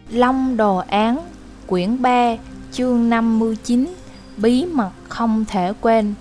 Long Đồ Án, quyển 3, chương 59, bí mật không thể quên.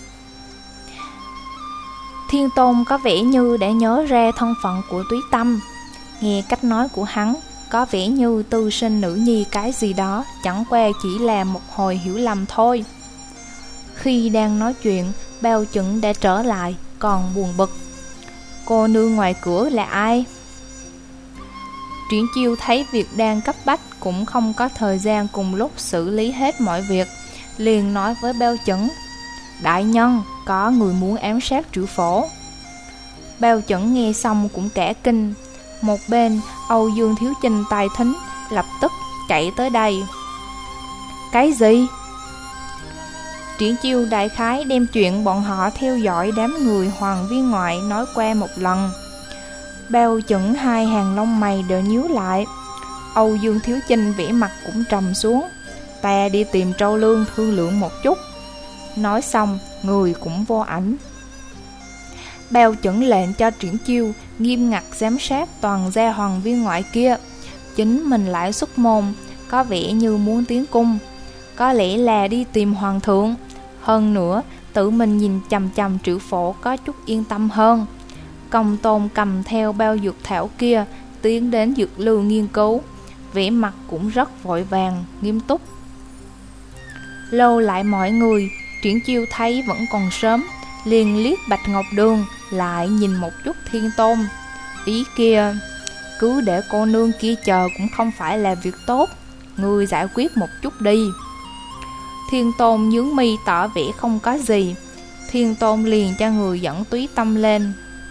Thiên Tôn có vẻ như đã nhớ ra thân phận của Túy Tâm. Nghe cách nói của hắn, có vẻ như tư sinh nữ nhi cái gì đó, chẳng qua chỉ là một hồi hiểu lầm thôi. Khi đang nói chuyện, Bao Chuẩn đã trở lại, còn buồn bực. Cô nương ngoài cửa là ai? Triển Chiêu thấy việc đang cấp bách, cũng không có thời gian cùng lúc xử lý hết mọi việc, liền nói với Bao Chuẩn: đại nhân, có người muốn ám sát Triệu Phổ. Bao Chuẩn nghe xong cũng cả kinh. Một bên, Âu Dương Thiếu Chinh tài thính lập tức chạy tới đây. Cái gì? Triển Chiêu đại khái đem chuyện bọn họ theo dõi đám người Hoàng Viên Ngoại nói qua một lần. Bao Chuẩn hai hàng lông mày đều nhíu lại. Âu Dương Thiếu Chinh vẻ mặt cũng trầm xuống. Ta đi tìm Trâu Lương thương lượng một chút. Nói xong, người cũng vô ảnh. Bao Chuẩn lệnh cho Triển Chiêu nghiêm ngặt giám sát toàn gia Hoàng Viên Ngoại kia. Chính mình lại xuất môn, có vẻ như muốn tiến cung. Có lẽ là đi tìm hoàng thượng. Hơn nữa, tự mình nhìn chằm chằm Triệu Phổ có chút yên tâm hơn. Công Tôn cầm theo bao dược thảo kia tiến đến dược lưu nghiên cứu, vẻ mặt cũng rất vội vàng, nghiêm túc. Lâu lại mọi người, Triển Chiêu thấy vẫn còn sớm, liền liếc Bạch Ngọc Đường, lại nhìn một chút Thiên Tôn. Ý kia, cứ để cô nương kia chờ cũng không phải là việc tốt, ngươi giải quyết một chút đi. Thiên Tôn nhướng mi tỏ vẻ không có gì. Thiên Tôn liền cho người dẫn Túy Tâm lên.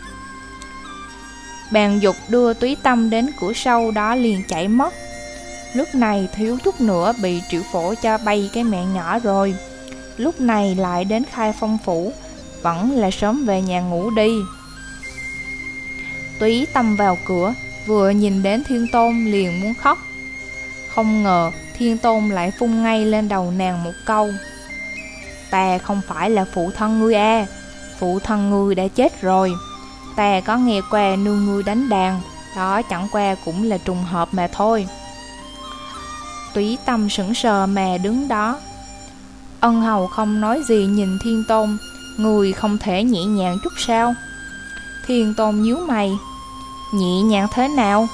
Bàn Dục đưa Túy Tâm đến cửa sau đó liền chạy mất. Lúc này thiếu chút nữa bị Triệu Phổ cho bay cái mạng nhỏ rồi. Lúc này lại đến Khai Phong Phủ, vẫn là sớm về nhà ngủ đi. Túy Tâm vào cửa, vừa nhìn đến Thiên Tôn liền muốn khóc. Không ngờ Thiên Tôn lại phun ngay lên đầu nàng một câu: ta không phải là phụ thân ngươi à, phụ thân ngươi đã chết rồi. Ta có nghe qua nương ngươi đánh đàn, đó chẳng qua cũng là trùng hợp mà thôi. Túy Tâm sững sờ mà đứng đó. Ân hầu không nói gì nhìn Thiên Tôn: người không thể nhẹ nhàng chút sao? Thiên Tôn nhíu mày: nhẹ nhàng thế nào?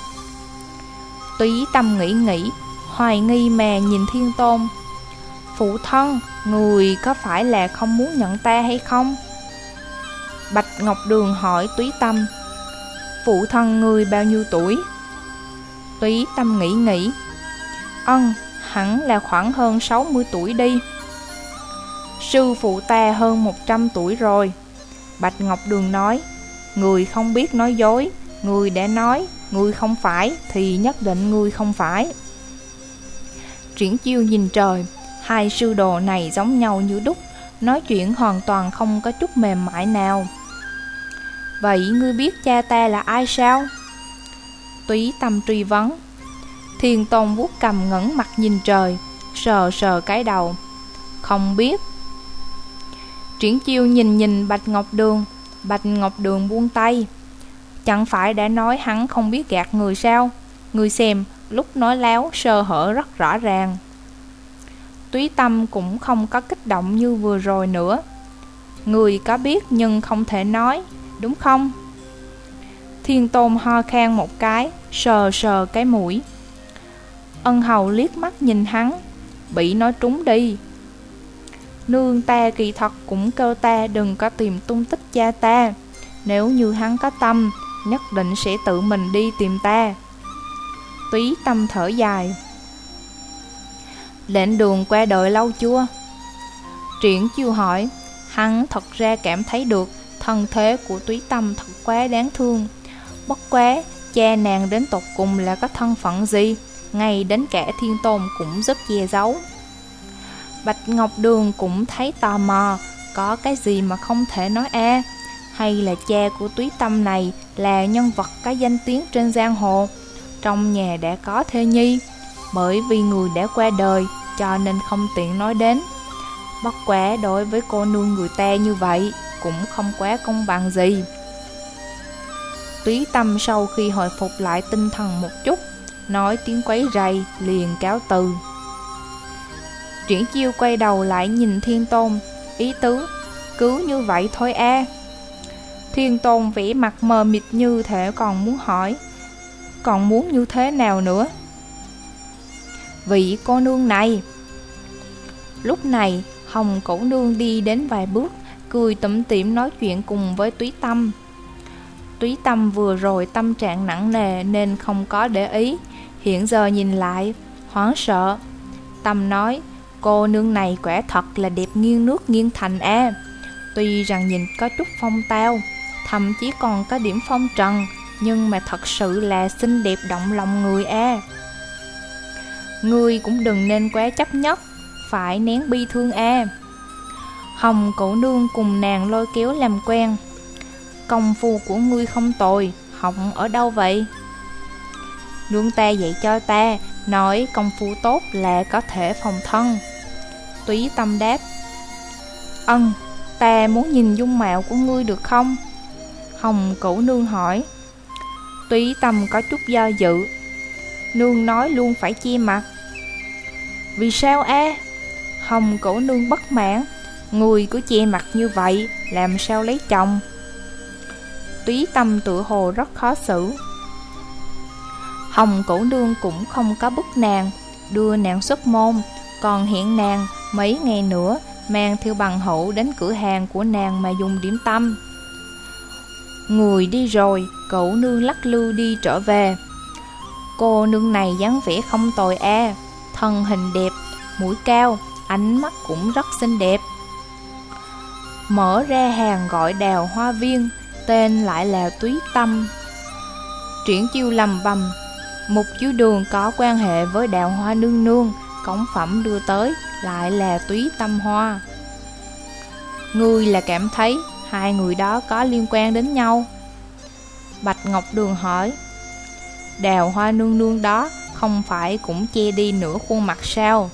Túy Tâm nghĩ, hoài nghi mà nhìn Thiên Tôn: phụ thân, người có phải là không muốn nhận ta hay không? Bạch Ngọc Đường hỏi Túy Tâm: phụ thân người bao nhiêu tuổi? Túy Tâm nghĩ, hẳn là khoảng hơn 60 tuổi đi. Sư phụ ta hơn 100 tuổi rồi. Bạch Ngọc Đường nói: người không biết nói dối, người đã nói người không phải thì nhất định người không phải. Triển Chiêu nhìn trời, hai sư đồ này giống nhau như đúc, nói chuyện hoàn toàn không có chút mềm mại nào. Vậy ngươi biết cha ta là ai sao? Túy Tâm truy vấn. Thiên Tôn vuốt cằm ngẩng mặt nhìn trời, sờ sờ cái đầu: không biết. Triển Chiêu nhìn Bạch Ngọc Đường. Bạch Ngọc Đường buông tay: chẳng phải đã nói hắn không biết gạt người sao? Người xem, lúc nói láo sơ hở rất rõ ràng. Túy Tâm cũng không có kích động như vừa rồi nữa. Người có biết nhưng không thể nói, đúng không? Thiên Tôn ho khan một cái, sờ sờ cái mũi. Ân hầu liếc mắt nhìn hắn: bị nói trúng đi. Nương ta kỳ thật cũng kêu ta đừng có tìm tung tích cha ta. Nếu như hắn có tâm, nhất định sẽ tự mình đi tìm ta. Túy Tâm thở dài. Lệnh Đường qua đời lâu chưa? Triển Chiêu hỏi. Hắn thật ra cảm thấy được thân thế của Túy Tâm thật quá đáng thương. Bất quá, cha nàng đến tột cùng là có thân phận gì, ngay đến cả Thiên Tôn cũng giúp che giấu. Bạch Ngọc Đường cũng thấy tò mò, có cái gì mà không thể nói a? Hay là cha của Túy Tâm này là nhân vật có danh tiếng trên giang hồ, trong nhà đã có thê nhi, bởi vì người đã qua đời cho nên không tiện nói đến. Bất quá đối với cô nương người ta như vậy cũng không quá công bằng gì. Túy Tâm sau khi hồi phục lại tinh thần một chút, nói tiếng quấy rầy, liền cáo từ. Triển Chiêu quay đầu lại nhìn Thiên Tôn, ý tứ, cứ như vậy thôi a. Thiên Tôn vẽ mặt mờ mịt như thể còn muốn hỏi, còn muốn như thế nào nữa? Vị cô nương này. Lúc này, Hồng Cổ Nương đi đến vài bước, cười tủm tỉm nói chuyện cùng với Túy Tâm. Túy Tâm vừa rồi tâm trạng nặng nề nên không có để ý, hiện giờ nhìn lại, hoảng sợ. Tâm nói, cô nương này quả thật là đẹp nghiêng nước nghiêng thành a. Tuy rằng nhìn có chút phong tao, thậm chí còn có điểm phong trần, nhưng mà thật sự là xinh đẹp động lòng người a. Ngươi cũng đừng nên quá chấp nhất, phải nén bi thương a. Hồng Cổ Nương cùng nàng lôi kéo làm quen. Công phu của ngươi không tồi, học ở đâu vậy? Nương ta dạy cho ta, nói công phu tốt là có thể phòng thân. Túy Tâm đáp, ta muốn nhìn dung mạo của ngươi được không? Hồng Cổ Nương hỏi. Túy Tâm có chút do dự. Nương nói luôn phải che mặt. Vì sao a? Hồng Cổ Nương bất mãn. Người cứ che mặt như vậy, làm sao lấy chồng? Túy Tâm tự hồ rất khó xử. Hồng Cổ Nương cũng không có bức nàng, đưa nàng xuất môn, còn hẹn nàng mấy ngày nữa mang theo bằng hữu đến cửa hàng của nàng mà dùng điểm tâm. Người đi rồi, Cổ Nương lắc lư đi trở về. Cô nương này dáng vẻ không tồi a, thân hình đẹp, mũi cao, ánh mắt cũng rất xinh đẹp. Mở ra hàng gọi Đào Hoa Viên, tên lại là Túy Tâm. Triển Chiêu lầm bầm, Mục Chiếu Đường có quan hệ với Đào Hoa nương nương, cống phẩm đưa tới lại là Túy Tâm Hoa. Ngươi là cảm thấy hai người đó có liên quan đến nhau? Bạch Ngọc Đường hỏi. Đào Hoa nương nương đó không phải cũng che đi nửa khuôn mặt sao?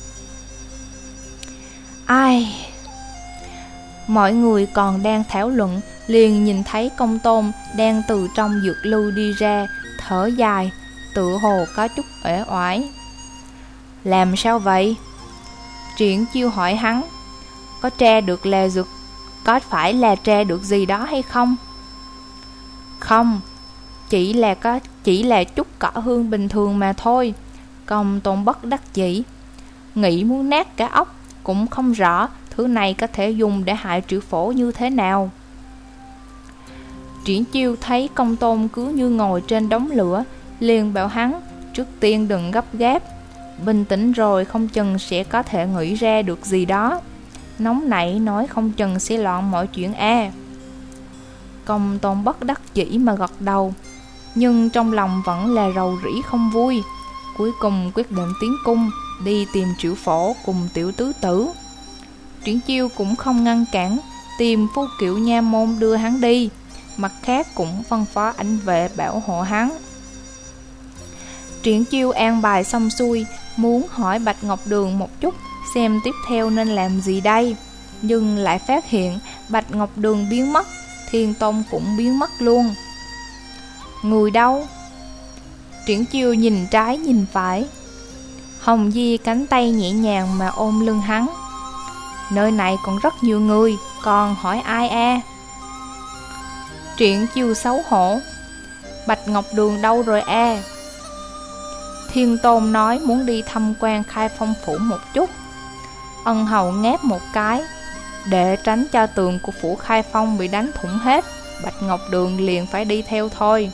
Ai? Mọi người còn đang thảo luận, liền nhìn thấy Công Tôn đang từ trong dược lưu đi ra, thở dài, tựa hồ có chút uể oải. Làm sao vậy? Triển Chiêu hỏi hắn. Có tra được là dược, có phải là tra được gì đó hay không? Không, chỉ là chút cỏ hương bình thường mà thôi. Công Tôn bất đắc dĩ, nghĩ muốn nát cả óc, cũng không rõ thứ này có thể dùng để hại Triệu Phổ như thế nào. Triển Chiêu thấy Công Tôn cứ như ngồi trên đống lửa, liền bảo hắn trước tiên đừng gấp gáp, bình tĩnh rồi không chừng sẽ có thể nghĩ ra được gì đó. Nóng nảy nói không chừng sẽ loạn mọi chuyện a. Công Tôn bất đắc dĩ mà gật đầu, nhưng trong lòng vẫn là rầu rĩ không vui. Cuối cùng quyết định tiến cung, đi tìm Triệu Phổ cùng Tiểu Tứ Tử. Triển Chiêu cũng không ngăn cản, tìm Phu Kiệu nha môn đưa hắn đi, mặt khác cũng phân phó ảnh vệ bảo hộ hắn. Triển Chiêu an bài xong xuôi, muốn hỏi Bạch Ngọc Đường một chút xem tiếp theo nên làm gì đây, nhưng lại phát hiện Bạch Ngọc Đường biến mất, Thiên Tôn cũng biến mất luôn. Người đâu? Triển Chiêu nhìn trái nhìn phải. Hồng Di cánh tay nhẹ nhàng mà ôm lưng hắn. Nơi này còn rất nhiều người, còn hỏi ai a? Triển Chiêu xấu hổ. Bạch Ngọc Đường đâu rồi a? Thiên Tôn nói muốn đi tham quan Khai Phong phủ một chút. Ân hầu ngáp một cái, để tránh cho tường của phủ Khai Phong bị đánh thủng hết, Bạch Ngọc Đường liền phải đi theo thôi.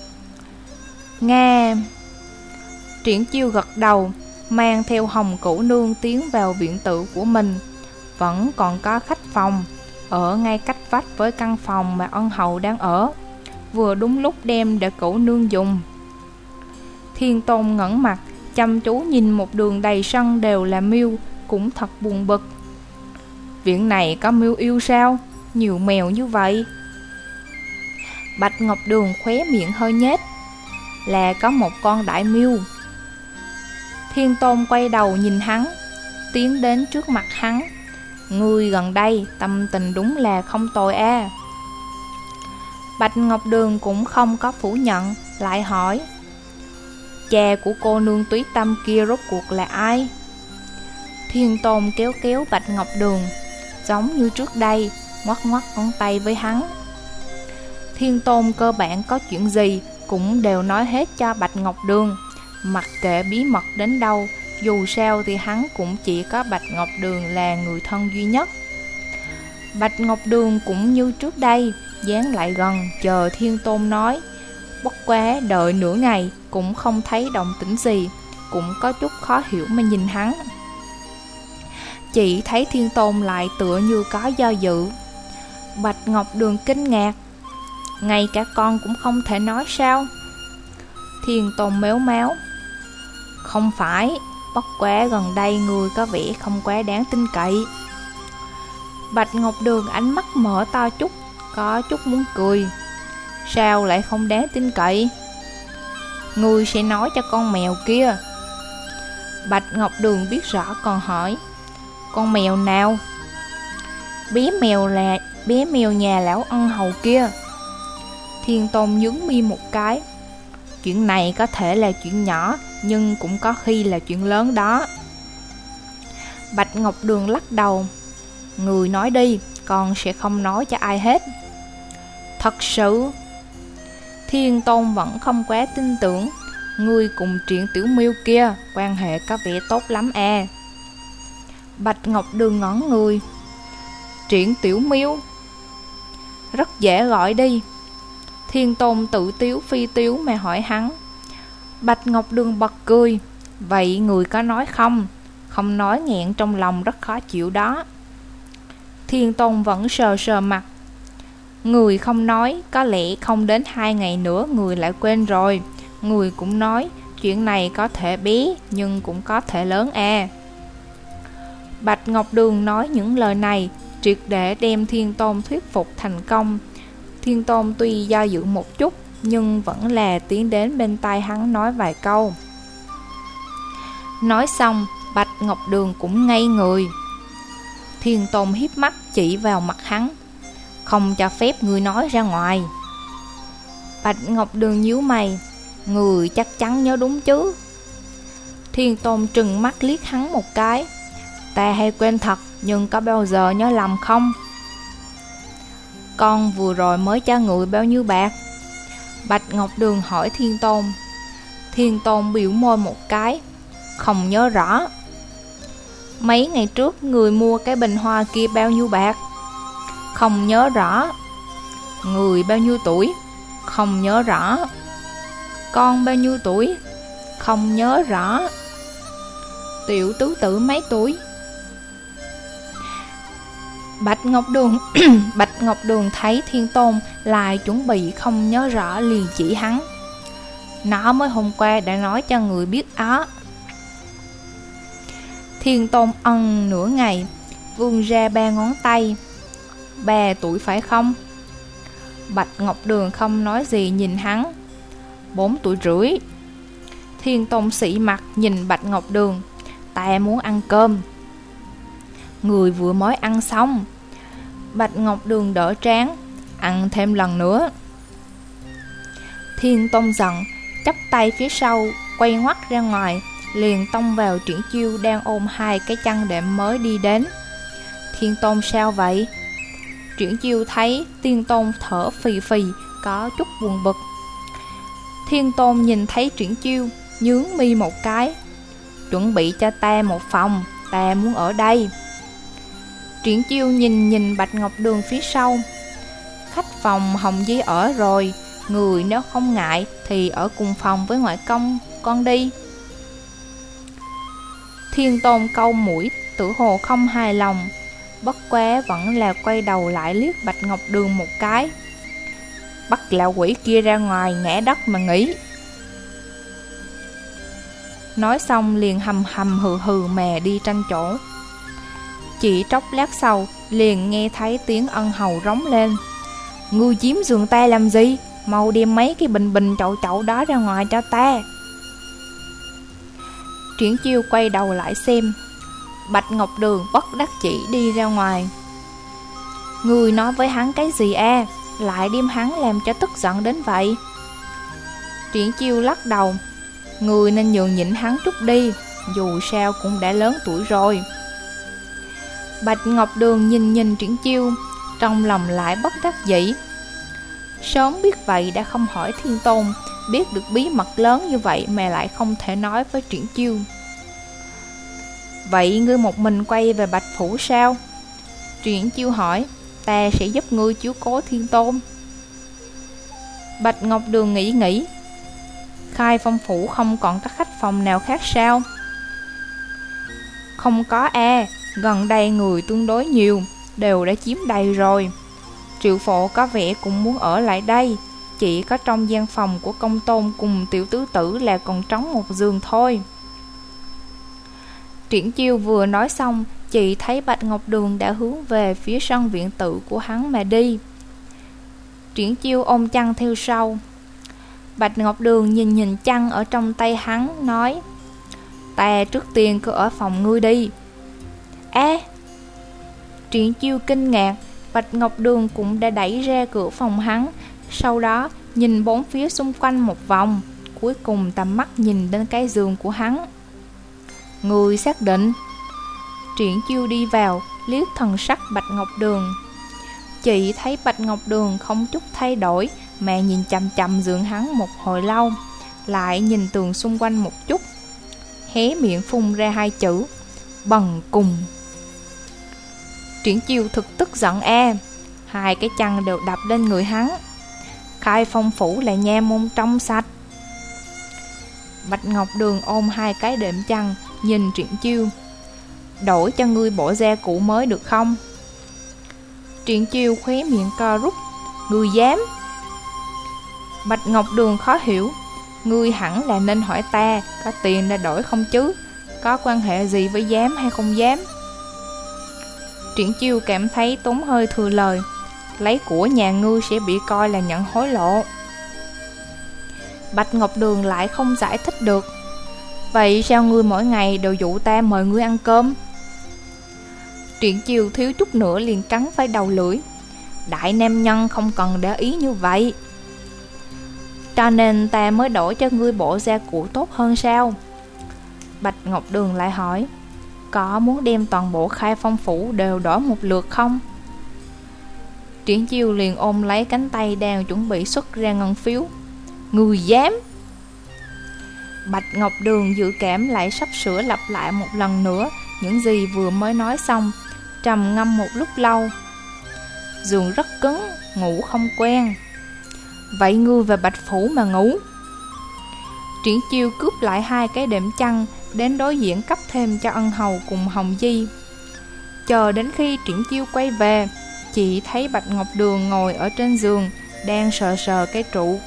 Nga. Triển Chiêu gật đầu, mang theo Hồng Cửu Nương tiến vào viện tự của mình. Vẫn còn có khách phòng ở ngay cách vách với căn phòng mà ân hầu đang ở, vừa đúng lúc đem để Cửu Nương dùng. Thiên Tôn ngẩng mặt, chăm chú nhìn một đường đầy sân đều là miêu, cũng thật buồn bực. Viện này có miêu yêu sao? Nhiều mèo như vậy. Bạch Ngọc Đường khóe miệng hơi nhếch. Là có một con đại miêu. Thiên Tôn quay đầu nhìn hắn, tiến đến trước mặt hắn. Ngươi gần đây tâm tình đúng là không tồi a. Bạch Ngọc Đường cũng không có phủ nhận, lại hỏi. Cha của cô nương Túy Tâm kia rốt cuộc là ai? Thiên Tôn kéo kéo Bạch Ngọc Đường, giống như trước đây, ngoắc ngoắc ngón tay với hắn. Thiên Tôn cơ bản có chuyện gì cũng đều nói hết cho Bạch Ngọc Đường, mặc kệ bí mật đến đâu, dù sao thì hắn cũng chỉ có Bạch Ngọc Đường là người thân duy nhất. Bạch Ngọc Đường cũng như trước đây, dán lại gần chờ Thiên Tôn nói. Bất quá đợi nửa ngày cũng không thấy động tĩnh gì, cũng có chút khó hiểu mà nhìn hắn. Chỉ thấy Thiên Tôn lại tựa như có do dự. Bạch Ngọc Đường kinh ngạc, ngay cả con cũng không thể nói sao? Thiên Tôn méo máu, không phải, bất quá gần đây người có vẻ không quá đáng tin cậy. Bạch Ngọc Đường ánh mắt mở to chút, có chút muốn cười. Sao lại không đáng tin cậy? Ngươi sẽ nói cho con mèo kia. Bạch Ngọc Đường biết rõ còn hỏi, con mèo nào? Bé mèo nhà lão ân hầu kia. Thiên Tôn nhướng mi một cái. Chuyện này có thể là chuyện nhỏ, nhưng cũng có khi là chuyện lớn đó. Bạch Ngọc Đường lắc đầu. Người nói đi, con sẽ không nói cho ai hết. Thật sự? Thiên Tôn vẫn không quá tin tưởng. Ngươi cùng Triển Tiểu Miêu kia quan hệ có vẻ tốt lắm à? Bạch Ngọc Đường ngẩn người. Triển Tiểu Miêu? Rất dễ gọi đi. Thiên Tôn tự tiếu phi tiếu mà hỏi hắn. Bạch Ngọc Đường bật cười. Vậy người có nói không? Không nói nghẹn trong lòng rất khó chịu đó. Thiên Tôn vẫn sờ sờ mặt. Người không nói, có lẽ không đến 2 ngày nữa người lại quên rồi. Người cũng nói, chuyện này có thể bé, nhưng cũng có thể lớn à. Bạch Ngọc Đường nói những lời này, triệt để đem Thiên Tôn thuyết phục thành công. Thiên Tôn tuy do dự một chút, nhưng vẫn là tiến đến bên tai hắn nói vài câu. Nói xong, Bạch Ngọc Đường cũng ngây người. Thiên Tôn hiếp mắt chỉ vào mặt hắn. Không cho phép người nói ra ngoài. Bạch Ngọc Đường nhíu mày. Người chắc chắn nhớ đúng chứ? Thiên Tôn trừng mắt liếc hắn một cái. Ta hay quên thật, nhưng có bao giờ nhớ lầm không? Con vừa rồi mới cho người bao nhiêu bạc? Bạch Ngọc Đường hỏi Thiên Tôn. Thiên Tôn biểu môi một cái. Không nhớ rõ. Mấy ngày trước người mua cái bình hoa kia bao nhiêu bạc? Không nhớ rõ. Người bao nhiêu tuổi? Không nhớ rõ. Con bao nhiêu tuổi? Không nhớ rõ. Tiểu tứ tử mấy tuổi? Bạch Ngọc Đường thấy Thiên Tôn lại chuẩn bị không nhớ rõ, liền chỉ hắn. Nó mới hôm qua đã nói cho người biết á. Thiên Tôn ân nửa ngày, vươn ra 3 ngón tay. 3 tuổi phải không? Bạch Ngọc Đường không nói gì nhìn hắn. 4 tuổi rưỡi. Thiên Tôn xị mặt nhìn Bạch Ngọc Đường. Ta muốn ăn cơm. Người vừa mới ăn xong. Bạch Ngọc Đường đỡ trán. Ăn thêm lần nữa. Thiên Tôn giận, chắp tay phía sau, quay ngoắt ra ngoài, liền tông vào Triển Chiêu đang ôm 2 cái chăn đệm mới đi đến. Thiên Tôn sao vậy? Triển Chiêu thấy Thiên Tôn thở phì phì, có chút buồn bực. Thiên Tôn nhìn thấy Triển Chiêu, nhướng mi một cái. Chuẩn bị cho ta một phòng, ta muốn ở đây. Triển Chiêu nhìn Bạch Ngọc Đường phía sau. Khách phòng Hồng Di ở rồi, người nếu không ngại thì ở cùng phòng với ngoại công con đi. Thiên Tôn câu mũi, tự hồ không hài lòng. Bất quá vẫn là quay đầu lại liếc Bạch Ngọc Đường một cái. Bắt lão quỷ kia ra ngoài ngã đất mà nghỉ. Nói xong liền hầm hầm hừ hừ mà đi tranh chỗ. Chỉ chốc lát sau liền nghe thấy tiếng ân hầu rống lên. Ngươi chiếm giường ta làm gì? Mau đem mấy cái bình chậu đó ra ngoài cho ta. Triển Chiêu quay đầu lại xem. Bạch Ngọc Đường bất đắc chỉ đi ra ngoài. Ngươi nói với hắn cái gì à? Lại đem hắn làm cho tức giận đến vậy. Triển Chiêu lắc đầu. Người nên nhường nhịn hắn chút đi, dù sao cũng đã lớn tuổi rồi. Bạch Ngọc Đường nhìn Triển Chiêu, trong lòng lại bất đắc dĩ. Sớm biết vậy đã không hỏi Thiên Tôn, biết được bí mật lớn như vậy mà lại không thể nói với Triển Chiêu. Vậy ngươi một mình quay về Bạch Phủ sao? Triển Chiêu hỏi. Ta sẽ giúp ngươi chiếu cố Thiên Tôn. Bạch Ngọc Đường nghĩ. Khai Phong Phủ không còn các khách phòng nào khác sao? Không có gần đây người tương đối nhiều, đều đã chiếm đầy rồi. Triệu Phổ có vẻ cũng muốn ở lại đây, chỉ có trong gian phòng của Công Tôn cùng Tiểu Tứ Tử là còn trống một giường thôi. Triển Chiêu vừa nói xong, chị thấy Bạch Ngọc Đường đã hướng về phía sân viện tự của hắn mà đi. Triển Chiêu ôm chăn theo sau. Bạch Ngọc Đường nhìn chăn ở trong tay hắn, nói: Ta trước tiên cứ ở phòng ngươi đi. Triển Chiêu kinh ngạc. Bạch Ngọc Đường cũng đã đẩy ra cửa phòng hắn, sau đó nhìn bốn phía xung quanh một vòng, cuối cùng tầm mắt nhìn đến cái giường của hắn. Người xác định. Triển Chiêu đi vào, liếc thần sắc Bạch Ngọc Đường. Chị thấy Bạch Ngọc Đường không chút thay đổi, mà nhìn chằm chằm giường hắn một hồi lâu, lại nhìn tường xung quanh một chút, hé miệng phun ra hai chữ: bần cùng. Triển Chiêu thực tức giận hai cái chăn đều đập lên người hắn. Khai Phong Phủ là nha môn trong sạch. Bạch Ngọc Đường ôm hai cái đệm chăn, nhìn Triển Chiêu. Đổi cho ngươi bộ da cũ mới được không? Triển Chiêu khóe miệng co rút. Ngươi dám? Bạch Ngọc Đường khó hiểu. Ngươi hẳn là nên hỏi ta, có tiền để đổi không chứ? Có quan hệ gì với dám hay không dám? Triển Chiêu cảm thấy tốn hơi thừa lời. Lấy của nhà ngươi sẽ bị coi là nhận hối lộ. Bạch Ngọc Đường lại không giải thích được. Vậy sao ngươi mỗi ngày đều dụ ta mời ngươi ăn cơm? Triển Chiêu thiếu chút nữa liền cắn phải đầu lưỡi. Đại nam nhân không cần để ý như vậy. Cho nên ta mới đổi cho ngươi bộ da cũ tốt hơn sao? Bạch Ngọc Đường lại hỏi. Có muốn đem toàn bộ Khai Phong Phủ đều đổi một lượt không? Triển Chiêu liền ôm lấy cánh tay đang chuẩn bị xuất ra ngân phiếu. Ngươi dám? Bạch Ngọc Đường dự cảm lại sắp sửa lặp lại một lần nữa những gì vừa mới nói xong, trầm ngâm một lúc lâu. Giường rất cứng, ngủ không quen. Vậy ngươi về Bạch Phủ mà ngủ. Triển Chiêu cướp lại hai cái đệm chăn, đến đối diện cấp thêm cho ân hầu cùng Hồng Di. Chờ đến khi Triển Chiêu quay về, chị thấy Bạch Ngọc Đường ngồi ở trên giường, đang sờ cái trụ.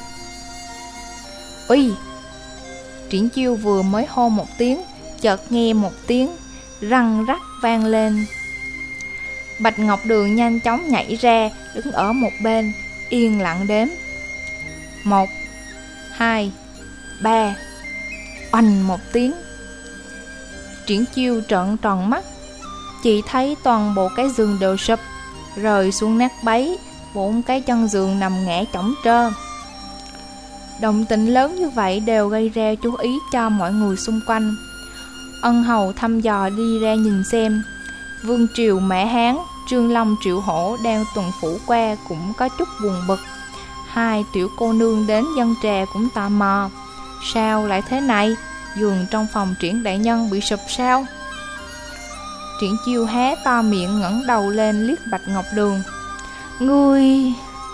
Uy! Triển Chiêu vừa mới hô một tiếng, chợt nghe một tiếng răng rắc vang lên. Bạch Ngọc Đường nhanh chóng nhảy ra, đứng ở một bên, yên lặng đếm. 1, 2, 3. Oanh một tiếng. Triển Chiêu trợn tròn mắt. Chị thấy toàn bộ cái giường đều sụp, rơi xuống nát bấy, 4 cái chân giường nằm ngã chỏng trơ. Động tĩnh lớn như vậy đều gây ra chú ý cho mọi người xung quanh. Ân hầu thăm dò đi ra nhìn xem. Vương Triều Mã Hán, Trương Long Triệu Hổ đang tuần phủ qua cũng có chút buồn bực. Hai tiểu cô nương đến dân trà cũng tò mò. Sao lại thế này? Giường trong phòng Triển đại nhân bị sụp sao? Triển Chiêu há to miệng ngẩng đầu lên liếc Bạch Ngọc Đường. Ngươi...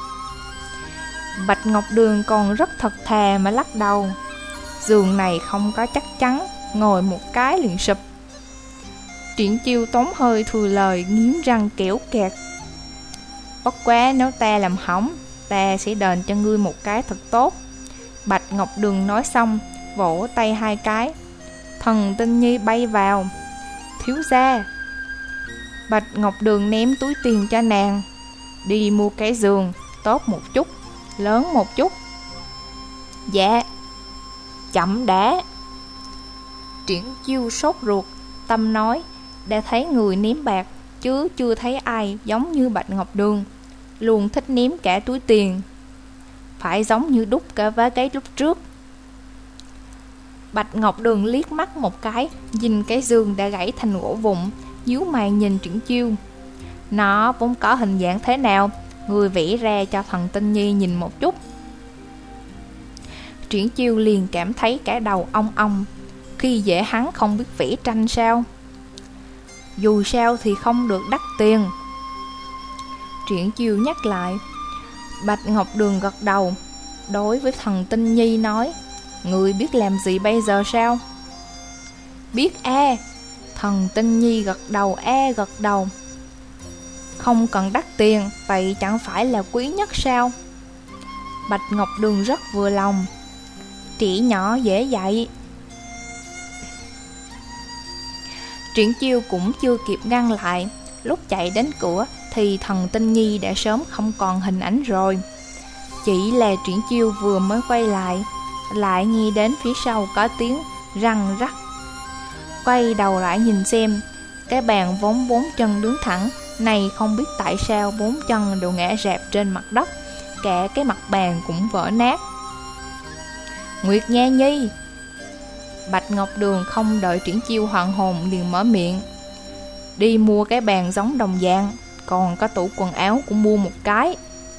Bạch Ngọc Đường còn rất thật thà mà lắc đầu. Giường này không có chắc chắn, ngồi một cái liền sụp. Triển Chiêu tốn hơi thừa lời, nghiến răng kéo kẹt. Bất quá nếu ta làm hỏng, ta sẽ đền cho ngươi một cái thật tốt. Bạch Ngọc Đường nói xong, vỗ tay hai cái. Thần Tinh Nhi bay vào. Thiếu gia. Bạch Ngọc Đường ném túi tiền cho nàng. Đi mua cái giường, tốt một chút, lớn một chút. Dạ. Chậm đã. Triển Chiêu sốt ruột, tâm nói. Đã thấy người ném bạc, chứ chưa thấy ai giống như Bạch Ngọc Đường, luôn thích ném cả túi tiền. Phải giống như đúc cả vá gáy lúc trước. Bạch Ngọc Đường liếc mắt một cái, nhìn cái giường đã gãy thành gỗ vụn, nhíu mày nhìn Triển Chiêu. Nó vốn có hình dạng thế nào, người vẽ ra cho thần Tinh Nhi nhìn một chút. Triển Chiêu liền cảm thấy cả đầu ong ong. Khi dễ hắn không biết vẽ tranh sao? Dù sao thì không được đắt tiền. Triển Chiêu nhắc lại. Bạch Ngọc Đường gật đầu, đối với thần Tinh Nhi nói: người biết làm gì bây giờ sao? Biết a. Thần Tinh Nhi gật đầu. Không cần đắt tiền, vậy chẳng phải là quý nhất sao? Bạch Ngọc Đường rất vừa lòng. Trẻ nhỏ dễ dạy. Triển Chiêu cũng chưa kịp ngăn lại. Lúc chạy đến cửa thì thần Tinh Nhi đã sớm không còn hình ảnh rồi. Chỉ là Triển Chiêu vừa mới quay lại nghe đến phía sau có tiếng răng rắc. Quay đầu lại nhìn xem, cái bàn vốn 4 chân đứng thẳng này không biết tại sao 4 chân đều ngã rạp trên mặt đất, cả cái mặt bàn cũng vỡ nát. Nguyệt Nha Nhi. Bạch Ngọc Đường không đợi Triển Chiêu hoàn hồn liền mở miệng. Đi mua cái bàn giống đồng dạng, còn có tủ quần áo cũng mua một cái.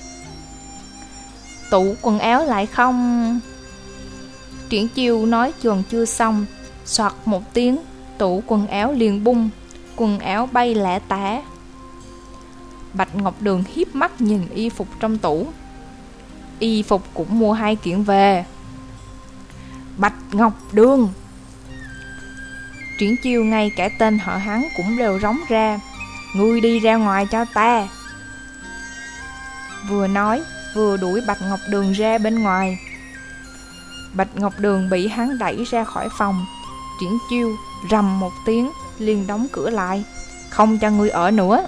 Tủ quần áo lại không? Triển Chiêu nói chừng chưa xong, soạt một tiếng, tủ quần áo liền bung, quần áo bay lả tả. Bạch Ngọc Đường hiếp mắt nhìn y phục trong tủ. Y phục cũng mua 2 kiện về. Bạch Ngọc Đường. Triển Chiêu ngay cả tên họ hắn cũng đều rống ra. Ngươi đi ra ngoài cho ta. Vừa nói vừa đuổi Bạch Ngọc Đường ra bên ngoài. Bạch Ngọc Đường bị hắn đẩy ra khỏi phòng. Triển Chiêu rầm một tiếng liền đóng cửa lại, không cho ngươi ở nữa.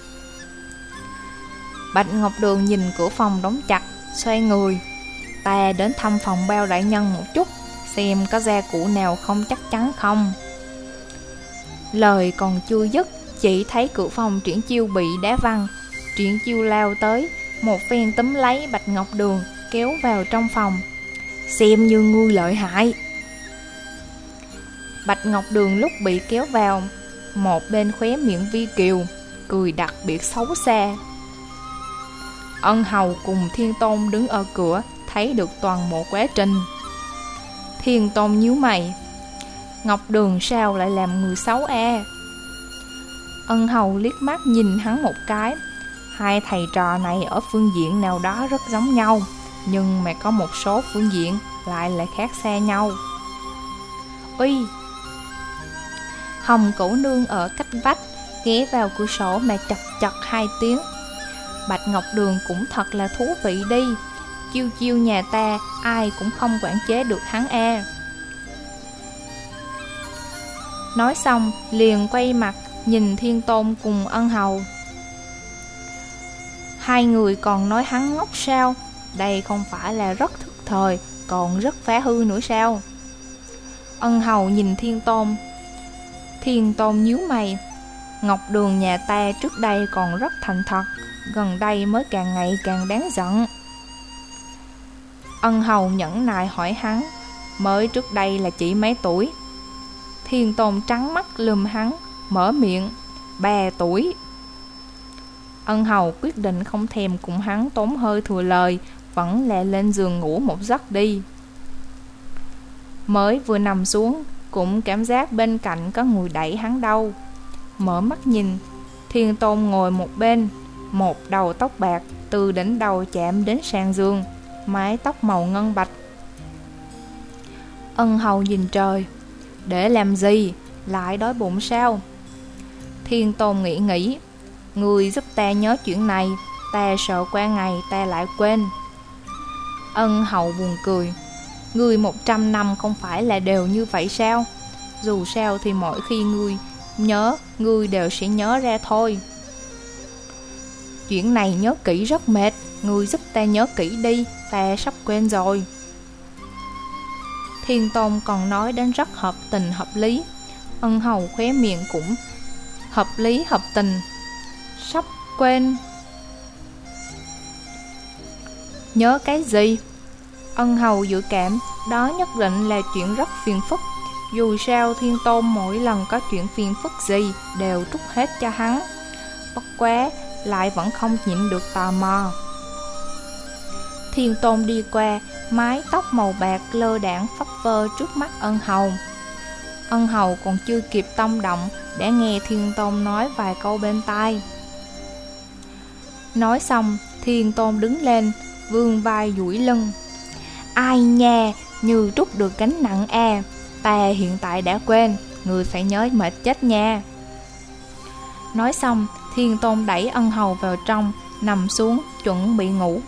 Bạch Ngọc Đường nhìn cửa phòng đóng chặt, xoay người. Ta đến thăm phòng bao đại nhân một chút, xem có gia cụ nào không chắc chắn không. Lời còn chưa dứt, chỉ thấy cửa phòng Triển Chiêu bị đá văng. Triển Chiêu lao tới, một phen túm lấy Bạch Ngọc Đường, kéo vào trong phòng. Xem như ngươi lợi hại. Bạch Ngọc Đường lúc bị kéo vào, một bên khóe miệng vi kiều, cười đặc biệt xấu xa. Ân Hầu cùng Thiên Tôn đứng ở cửa, thấy được toàn bộ quá trình. Thiên Tôn nhíu mày. Ngọc Đường sao lại làm người xấu a? Ân Hầu liếc mắt nhìn hắn một cái. Hai thầy trò này ở phương diện nào đó rất giống nhau, nhưng mà có một số phương diện lại khác xa nhau. Uy! Hồng Cửu Nương ở cách vách, ghé vào cửa sổ mà chật 2 tiếng. Bạch Ngọc Đường cũng thật là thú vị đi. Chiêu Chiêu nhà ta ai cũng không quản chế được hắn a. Nói xong liền quay mặt nhìn Thiên Tôn cùng Ân Hầu. Hai người còn nói hắn ngốc sao? Đây không phải là rất thức thời, còn rất phá hư nữa sao? Ân Hầu nhìn Thiên Tôn. Thiên Tôn nhíu mày. Ngọc Đường nhà ta trước đây còn rất thành thật, gần đây mới càng ngày càng đáng giận. Ân Hầu nhẫn nại hỏi hắn, mới trước đây là chỉ mấy tuổi? Thiên Tôn trắng mắt lườm hắn, mở miệng, 3 tuổi. Ân Hầu quyết định không thèm cùng hắn tốn hơi thừa lời, vẫn lẹ lên giường ngủ một giấc đi. Mới vừa nằm xuống, cũng cảm giác bên cạnh có người đẩy hắn đâu. Mở mắt nhìn, Thiên Tôn ngồi một bên, một đầu tóc bạc từ đỉnh đầu chạm đến sàn giường, mái tóc màu ngân bạch. Ân Hầu nhìn trời, để làm gì, lại đói bụng sao? Thiên Tôn nghĩ, người giúp ta nhớ chuyện này, ta sợ qua ngày ta lại quên. Ân Hầu buồn cười, người 100 năm không phải là đều như vậy sao? Dù sao thì mỗi khi ngươi nhớ, ngươi đều sẽ nhớ ra thôi. Chuyện này nhớ kỹ rất mệt, ngươi giúp ta nhớ kỹ đi, ta sắp quên rồi. Thiên Tôn còn nói đến rất hợp tình hợp lý. Ân Hầu khóe miệng cũng hợp lý hợp tình. Sắp quên. Nhớ cái gì? Ân hầu dự cảm đó nhất định là chuyện rất phiền phức. Dù sao Thiên Tôn mỗi lần có chuyện phiền phức gì đều trút hết cho hắn. Bất quá lại vẫn không nhịn được tò mò. Thiên Tôn đi qua, mái tóc màu bạc lơ đãng phấp phơ trước mắt ân hầu. Ân hầu còn chưa kịp tông động để nghe Thiên Tôn nói vài câu bên tai. Nói xong, Thiên Tôn đứng lên, vươn vai duỗi lưng. Ai nha, như trút được gánh nặng a. Ta hiện tại đã quên, người phải nhớ mệt chết nha. Nói xong, Thiên Tôn đẩy ân hầu vào trong, nằm xuống, chuẩn bị ngủ.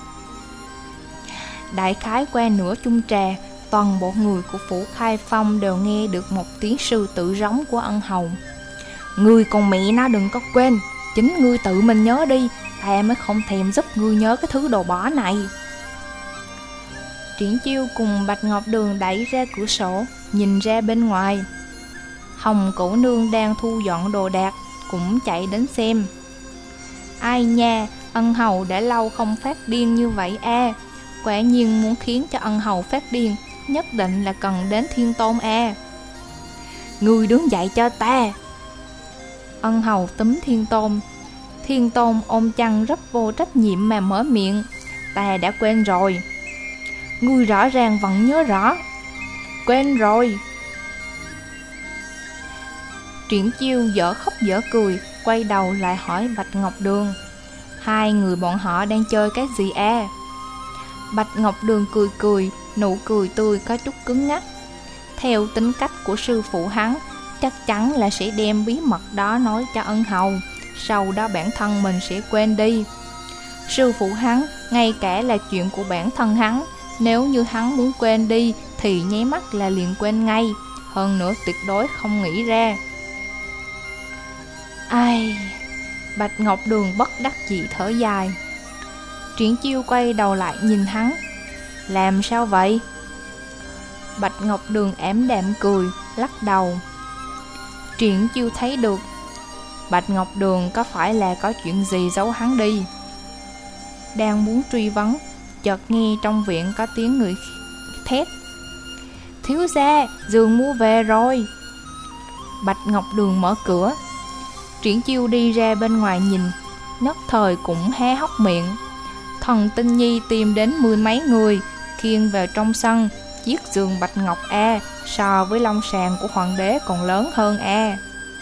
Đại khái qua nửa chung trà, toàn bộ người của phủ Khai Phong đều nghe được một tiếng sư tử rống của ân hầu. Ngươi con mẹ nó đừng có quên, chính ngươi tự mình nhớ đi, ta mới không thèm giúp ngươi nhớ cái thứ đồ bỏ này. Triển Chiêu cùng Bạch Ngọc Đường đẩy ra cửa sổ, nhìn ra bên ngoài. Hồng Cổ Nương đang thu dọn đồ đạc, cũng chạy đến xem. Ai nha, ân hầu đã lâu không phát điên như vậy a. Quả nhiên muốn khiến cho ân hầu phát điên, nhất định là cần đến Thiên Tôn a. Ngươi đứng dậy cho ta. Ân hầu túm Thiên Tôn. Thiên Tôn ôm chăn rất vô trách nhiệm mà mở miệng. Ta đã quên rồi. Ngươi rõ ràng vẫn nhớ rõ. Quên rồi. Triển Chiêu dở khóc dở cười, quay đầu lại hỏi Bạch Ngọc Đường. Hai người bọn họ đang chơi cái gì a? Bạch Ngọc Đường cười cười, nụ cười tươi có chút cứng ngắc. Theo tính cách của sư phụ hắn, chắc chắn là sẽ đem bí mật đó nói cho ân hầu, sau đó bản thân mình sẽ quên đi. Sư phụ hắn, ngay cả là chuyện của bản thân hắn, nếu như hắn muốn quên đi thì nháy mắt là liền quên ngay, hơn nữa tuyệt đối không nghĩ ra. Ai... Bạch Ngọc Đường bất đắc dĩ thở dài. Triển Chiêu quay đầu lại nhìn hắn. Làm sao vậy? Bạch Ngọc Đường ảm đạm cười, lắc đầu. Triển Chiêu thấy được Bạch Ngọc Đường có phải là có chuyện gì giấu hắn đi. Đang muốn truy vấn, chợt nghe trong viện có tiếng người thét. Thiếu gia, giường mua về rồi. Bạch Ngọc Đường mở cửa. Triển Chiêu đi ra bên ngoài nhìn, nhất thời cũng hé hốc miệng. Thần Tinh Nhi tìm đến mười mấy người, khiêng vào trong sân. Chiếc giường bạch ngọc a, so với lông sàn của hoàng đế còn lớn hơn a.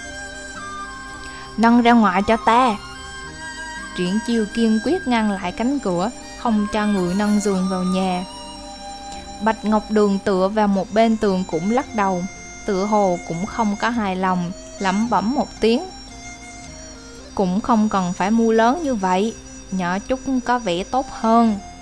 Nâng ra ngoài cho ta. Triển Chiêu kiên quyết ngăn lại cánh cửa, không cho người nâng giường vào nhà. Bạch Ngọc Đường tựa vào một bên tường cũng lắc đầu, tựa hồ cũng không có hài lòng, lẩm bẩm một tiếng. Cũng không cần phải mua lớn như vậy, nhỏ chút có vẻ tốt hơn.